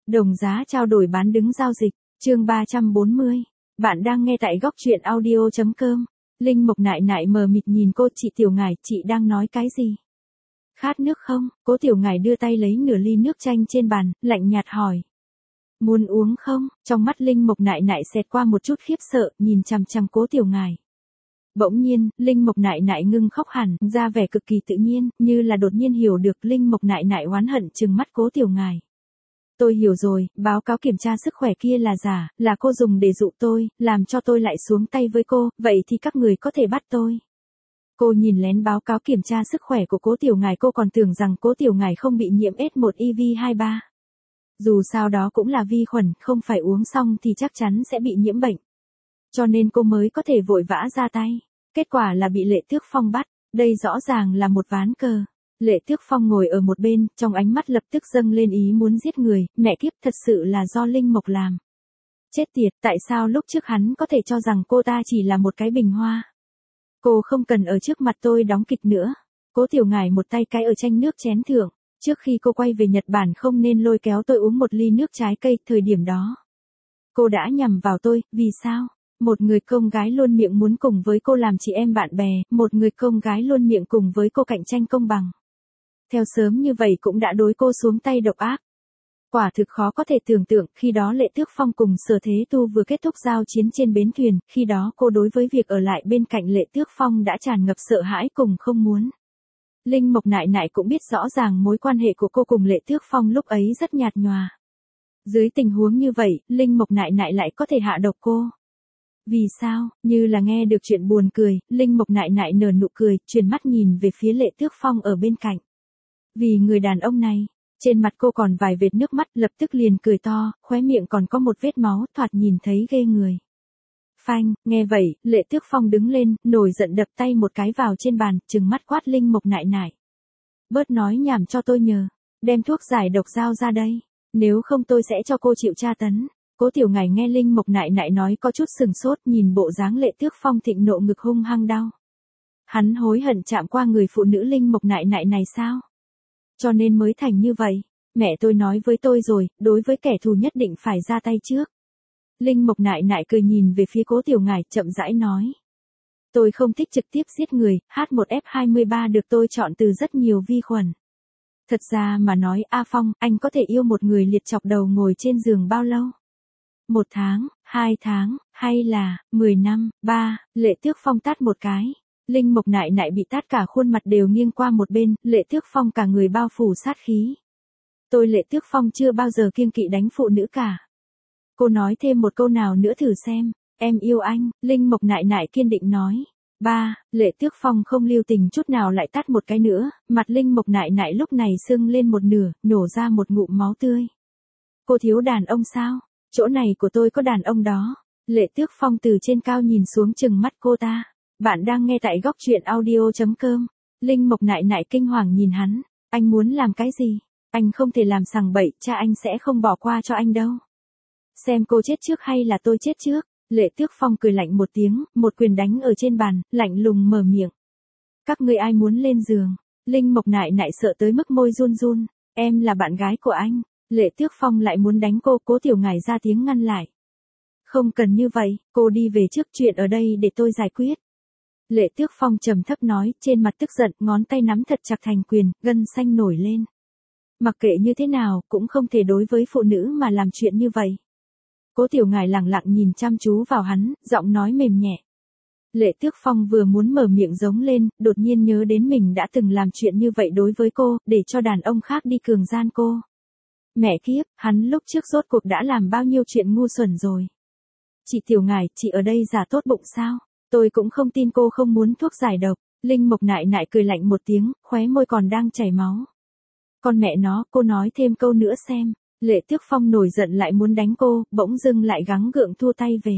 Đồng giá trao đổi bán đứng giao dịch, chương 340. Bạn đang nghe tại góc truyện audio.com. Linh Mộc nại nại mờ mịt nhìn cô. Chị Tiểu Ngải, chị đang nói cái gì? Khát nước không? Cố Tiểu Ngải đưa tay lấy nửa ly nước chanh trên bàn, lạnh nhạt hỏi. Muốn uống không? Trong mắt Linh Mộc nại nại xẹt qua một chút khiếp sợ, nhìn chằm chằm Cố Tiểu Ngải. Bỗng nhiên, Linh Mộc nại nại ngưng khóc hẳn, ra vẻ cực kỳ tự nhiên, như là đột nhiên hiểu được. Linh Mộc nại nại oán hận trừng mắt Cố Tiểu Ngải. Tôi hiểu rồi, báo cáo kiểm tra sức khỏe kia là giả, là cô dùng để dụ tôi, làm cho tôi lại xuống tay với cô, vậy thì các người có thể bắt tôi. Cô nhìn lén báo cáo kiểm tra sức khỏe của Cố Tiểu Ngải, cô còn tưởng rằng Cố Tiểu Ngải không bị nhiễm S1EV23. Dù sao đó cũng là vi khuẩn, không phải uống xong thì chắc chắn sẽ bị nhiễm bệnh. Cho nên cô mới có thể vội vã ra tay. Kết quả là bị Lệ Tước Phong bắt, đây rõ ràng là một ván cờ. Lệ Tước Phong ngồi ở một bên, trong ánh mắt lập tức dâng lên ý muốn giết người, mẹ kiếp, thật sự là do Linh Mộc làm. Chết tiệt, tại sao lúc trước hắn có thể cho rằng cô ta chỉ là một cái bình hoa? Cô không cần ở trước mặt tôi đóng kịch nữa. Cố Tiểu Ngải một tay cái ở chanh nước chén thượng, trước khi cô quay về Nhật Bản không nên lôi kéo tôi uống một ly nước trái cây, thời điểm đó. Cô đã nhầm vào tôi, vì sao? Một người con gái luôn miệng muốn cùng với cô làm chị em bạn bè, một người con gái luôn miệng cùng với cô cạnh tranh công bằng. Theo sớm như vậy cũng đã đối cô xuống tay độc ác. Quả thực khó có thể tưởng tượng, khi đó Lệ Tước Phong cùng Sở Thế Tu vừa kết thúc giao chiến trên bến thuyền, khi đó cô đối với việc ở lại bên cạnh Lệ Tước Phong đã tràn ngập sợ hãi cùng không muốn. Linh Mộc nại nại cũng biết rõ ràng mối quan hệ của cô cùng Lệ Tước Phong lúc ấy rất nhạt nhòa. Dưới tình huống như vậy, Linh Mộc nại nại lại có thể hạ độc cô. Vì sao? Như là nghe được chuyện buồn cười, Linh Mộc nại nại nở nụ cười, chuyển mắt nhìn về phía Lệ Tước Phong ở bên cạnh. Vì người đàn ông này, trên mặt cô còn vài vệt nước mắt, lập tức liền cười to, khóe miệng còn có một vết máu, thoạt nhìn thấy ghê người. Phanh, nghe vậy, Lệ Tước Phong đứng lên, nổi giận đập tay một cái vào trên bàn, trừng mắt quát Linh Mộc nại nại. Bớt nói nhảm cho tôi nhờ, đem thuốc giải độc dao ra đây, nếu không tôi sẽ cho cô chịu tra tấn. Cố Tiểu Ngải nghe Linh Mộc nại nại nói có chút sừng sốt, nhìn bộ dáng Lệ Tước Phong thịnh nộ ngực hung hăng đau. Hắn hối hận chạm qua người phụ nữ Linh Mộc nại nại này sao? Cho nên mới thành như vậy. Mẹ tôi nói với tôi rồi, đối với kẻ thù nhất định phải ra tay trước. Linh Mộc nại nại cười nhìn về phía Cố Tiểu Ngải, chậm rãi nói. Tôi không thích trực tiếp giết người, H1F23 được tôi chọn từ rất nhiều vi khuẩn. Thật ra mà nói, A Phong, anh có thể yêu một người liệt chọc đầu ngồi trên giường bao lâu? 1 tháng, 2 tháng, hay là 10 năm? Lệ Tước Phong tát một cái. Linh Mộc nại nại bị tát cả khuôn mặt đều nghiêng qua một bên, Lệ Tước Phong cả người bao phủ sát khí. Tôi Lệ Tước Phong chưa bao giờ kiêng kỵ đánh phụ nữ cả. Cô nói thêm một câu nào nữa thử xem. Em yêu anh, Linh Mộc nại nại kiên định nói. Lệ Tước Phong không lưu tình chút nào lại tát một cái nữa, mặt Linh Mộc nại nại lúc này sưng lên một nửa, nhổ ra một ngụm máu tươi. Cô thiếu đàn ông sao? Chỗ này của tôi có đàn ông đó. Lệ Tước Phong từ trên cao nhìn xuống trừng mắt cô ta. Bạn đang nghe tại góc truyện audio.com. Linh Mộc nại nại kinh hoàng nhìn hắn. Anh muốn làm cái gì? Anh không thể làm sằng bậy, cha anh sẽ không bỏ qua cho anh đâu. Xem cô chết trước hay là tôi chết trước. Lệ Tước Phong cười lạnh một tiếng, một quyền đánh ở trên bàn, lạnh lùng mở miệng. Các ngươi ai muốn lên giường? Linh Mộc nại nại sợ tới mức môi run run. Em là bạn gái của anh. Lệ Tước Phong lại muốn đánh cô, Cố Tiểu Ngải ra tiếng ngăn lại. Không cần như vậy, cô đi về trước, chuyện ở đây để tôi giải quyết. Lệ Tước Phong trầm thấp nói, trên mặt tức giận, ngón tay nắm thật chặt thành quyền, gân xanh nổi lên. Mặc kệ như thế nào, cũng không thể đối với phụ nữ mà làm chuyện như vậy. Cố Tiểu Ngải lặng lặng nhìn chăm chú vào hắn, giọng nói mềm nhẹ. Lệ Tước Phong vừa muốn mở miệng giống lên, đột nhiên nhớ đến mình đã từng làm chuyện như vậy đối với cô, để cho đàn ông khác đi cường gian cô. Mẹ kiếp, hắn lúc trước rốt cuộc đã làm bao nhiêu chuyện ngu xuẩn rồi. Chị Tiểu Ngải, chị ở đây giả tốt bụng sao? Tôi cũng không tin cô không muốn thuốc giải độc. Linh Mộc nại nại cười lạnh một tiếng, khóe môi còn đang chảy máu. Con mẹ nó, cô nói thêm câu nữa xem. Lệ Tước Phong nổi giận lại muốn đánh cô, bỗng dưng lại gắng gượng thua tay về.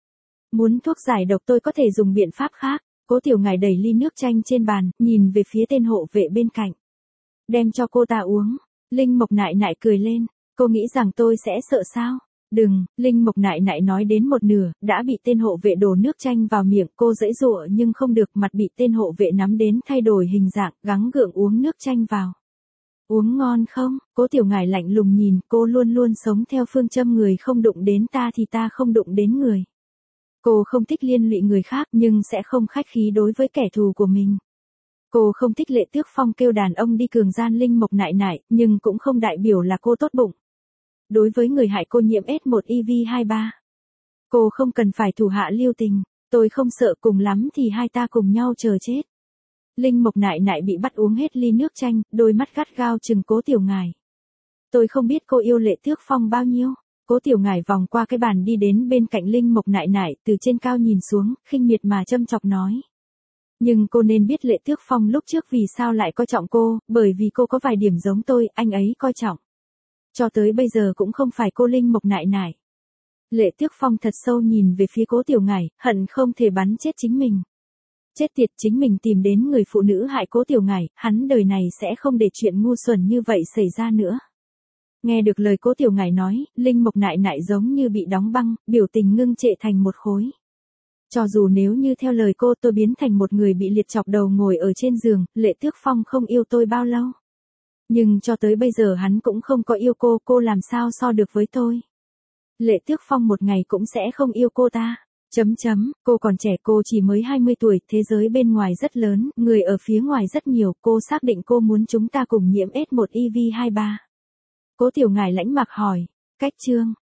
Muốn thuốc giải độc tôi có thể dùng biện pháp khác. Cố Tiểu Ngải đẩy ly nước chanh trên bàn, nhìn về phía tên hộ vệ bên cạnh. Đem cho cô ta uống. Linh Mộc nại nại cười lên. Cô nghĩ rằng tôi sẽ sợ sao? Đừng, Linh Mộc nại nại nói đến một nửa, đã bị tên hộ vệ đổ nước chanh vào miệng, cô giãy giụa nhưng không được, mặt bị tên hộ vệ nắm đến thay đổi hình dạng, gắng gượng uống nước chanh vào. Uống ngon không? Cố Tiểu Ngải lạnh lùng nhìn, cô luôn luôn sống theo phương châm người không đụng đến ta thì ta không đụng đến người. Cô không thích liên lụy người khác nhưng sẽ không khách khí đối với kẻ thù của mình. Cô không thích Lệ Tước Phong kêu đàn ông đi cường gian Linh Mộc nại nại, nhưng cũng không đại biểu là cô tốt bụng. Đối với người hại cô nhiễm S1EV23, cô không cần phải thủ hạ lưu tình, tôi không sợ, cùng lắm thì hai ta cùng nhau chờ chết. Linh Mộc nại nại bị bắt uống hết ly nước chanh, đôi mắt gắt gao trừng Cố Tiểu Ngải. Tôi không biết cô yêu Lệ Tước Phong bao nhiêu. Cố Tiểu Ngải vòng qua cái bàn đi đến bên cạnh Linh Mộc nại nại, từ trên cao nhìn xuống, khinh miệt mà châm chọc nói. Nhưng cô nên biết Lệ Tước Phong lúc trước vì sao lại coi trọng cô, bởi vì cô có vài điểm giống tôi, anh ấy coi trọng. Cho tới bây giờ cũng không phải cô Linh Mộc nại nại. Lệ Tước Phong thật sâu nhìn về phía Cố Tiểu Ngải, hận không thể bắn chết chính mình. Chết tiệt, chính mình tìm đến người phụ nữ hại Cố Tiểu Ngải, hắn đời này sẽ không để chuyện ngu xuẩn như vậy xảy ra nữa. Nghe được lời Cố Tiểu Ngải nói, Linh Mộc nại nại giống như bị đóng băng, biểu tình ngưng trệ thành một khối. Cho dù nếu như theo lời cô tôi biến thành một người bị liệt chọc đầu ngồi ở trên giường, Lệ Tước Phong không yêu tôi bao lâu. Nhưng cho tới bây giờ hắn cũng không có yêu cô làm sao so được với tôi. Lệ Tước Phong một ngày cũng sẽ không yêu cô ta. Cô còn trẻ, cô chỉ mới 20 tuổi, thế giới bên ngoài rất lớn, người ở phía ngoài rất nhiều, cô xác định cô muốn chúng ta cùng nhiễm S1EV23. Cố Tiểu Ngải lãnh mạc hỏi, cách chương.